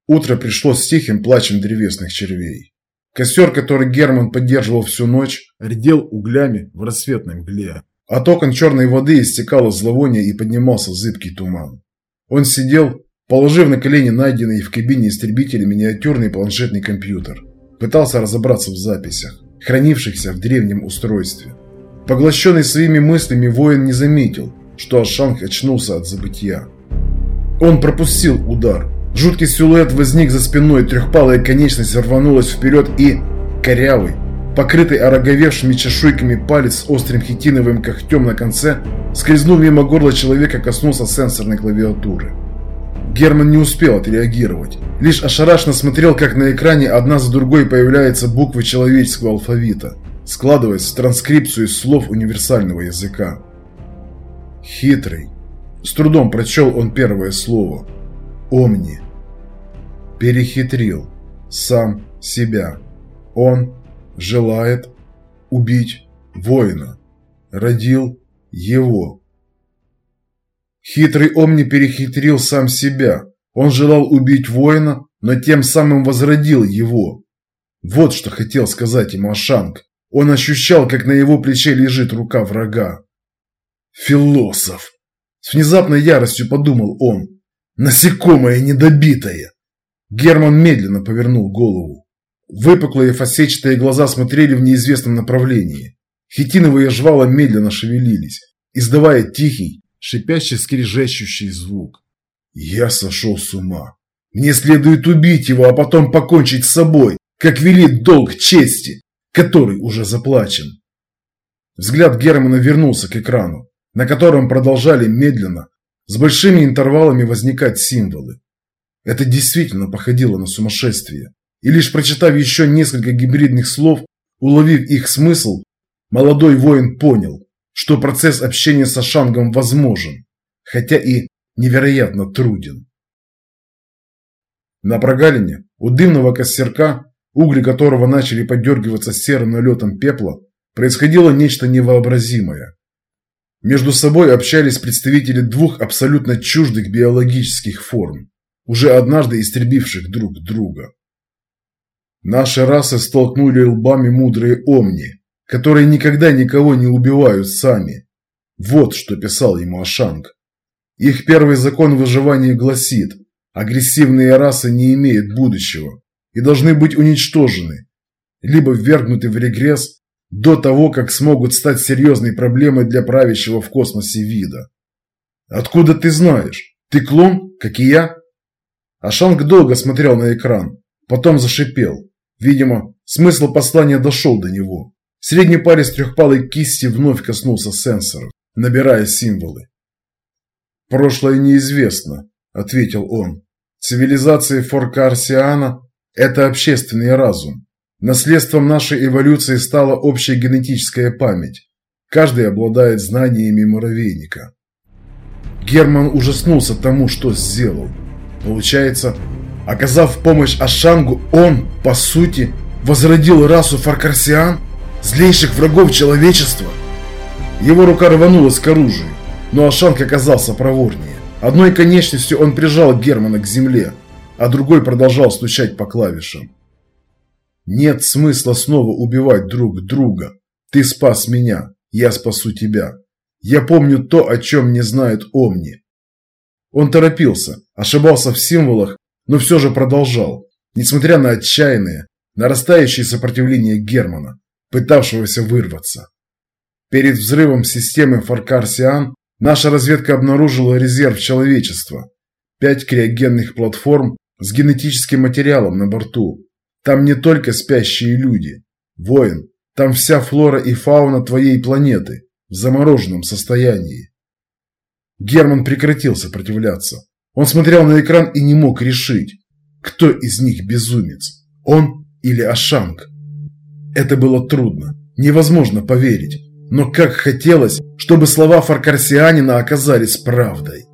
Утро пришло с тихим плачем древесных червей. Костер, который Герман поддерживал всю ночь, редел углями в рассветной мгле. От окон черной воды истекало зловоние и поднимался зыбкий туман. Он сидел, положив на колени найденный в кабине истребителя миниатюрный планшетный компьютер. Пытался разобраться в записях, хранившихся в древнем устройстве. Поглощенный своими мыслями, воин не заметил, что Ашанг очнулся от забытья. Он пропустил удар. Жуткий силуэт возник за спиной, трехпалая конечность рванулась вперед и, корявый, покрытый ороговевшими чешуйками палец с острым хитиновым когтем на конце, скользнув мимо горла человека, коснулся сенсорной клавиатуры. Герман не успел отреагировать, лишь ошарашенно смотрел, как на экране одна за другой появляются буквы человеческого алфавита, складываясь в транскрипцию из слов универсального языка. «Хитрый». С трудом прочел он первое слово. «Омни». Перехитрил сам себя. Он желает убить воина. Родил его. Хитрый Омни перехитрил сам себя. Он желал убить воина, но тем самым возродил его. Вот что хотел сказать ему Ашанг. Он ощущал, как на его плече лежит рука врага. «Философ!» С внезапной яростью подумал он. «Насекомое недобитое!» Герман медленно повернул голову. Выпуклые фасетчатые глаза смотрели в неизвестном направлении. Хитиновые жвала медленно шевелились, издавая тихий, шипящий, скрежещущий звук. «Я сошел с ума. Мне следует убить его, а потом покончить с собой, как велит долг чести, который уже заплачен». Взгляд Германа вернулся к экрану, на котором продолжали медленно, с большими интервалами возникать символы. Это действительно походило на сумасшествие. И лишь прочитав еще несколько гибридных слов, уловив их смысл, молодой воин понял, что процесс общения с Ашангом возможен, хотя и невероятно труден. На прогалине у дымного костерка, угли которого начали подергиваться серым налетом пепла, происходило нечто невообразимое. Между собой общались представители двух абсолютно чуждых биологических форм, уже однажды истребивших друг друга. Наши расы столкнули лбами мудрые омни, которые никогда никого не убивают сами. Вот что писал ему Ашанг. Их первый закон выживания гласит: агрессивные расы не имеют будущего и должны быть уничтожены, либо ввергнуты в регресс до того, как смогут стать серьезной проблемой для правящего в космосе вида. «Откуда ты знаешь? Ты клон, как и я?» Ашанг долго смотрел на экран, потом зашипел. Видимо, смысл послания дошел до него. Средний палец трехпалой кисти вновь коснулся сенсоров, набирая символы. «Прошлое неизвестно», — ответил он. «Цивилизация Форкарсиана – это общественный разум. Наследством нашей эволюции стала общая генетическая память. Каждый обладает знаниями муравейника». Герман ужаснулся тому, что сделал. Получается, оказав помощь Ашангу, он, по сути, возродил расу Форкарсиан, злейших врагов человечества. Его рука рванулась к оружию, но Ашанг оказался проворнее. Одной конечностью он прижал Германа к земле, а другой продолжал стучать по клавишам. «Нет смысла снова убивать друг друга. Ты спас меня, я спасу тебя. Я помню то, о чем не знают омни». Он торопился, ошибался в символах, но все же продолжал, несмотря на отчаянное, нарастающее сопротивление Германа, пытавшегося вырваться. Перед взрывом системы Форкарсиан наша разведка обнаружила резерв человечества. 5 криогенных платформ с генетическим материалом на борту. Там не только спящие люди. Воин, там вся флора и фауна твоей планеты в замороженном состоянии. Герман прекратил сопротивляться. Он смотрел на экран и не мог решить, кто из них безумец, он или Ашанг. Это было трудно, невозможно поверить, но как хотелось, чтобы слова Форкарсианина оказались правдой.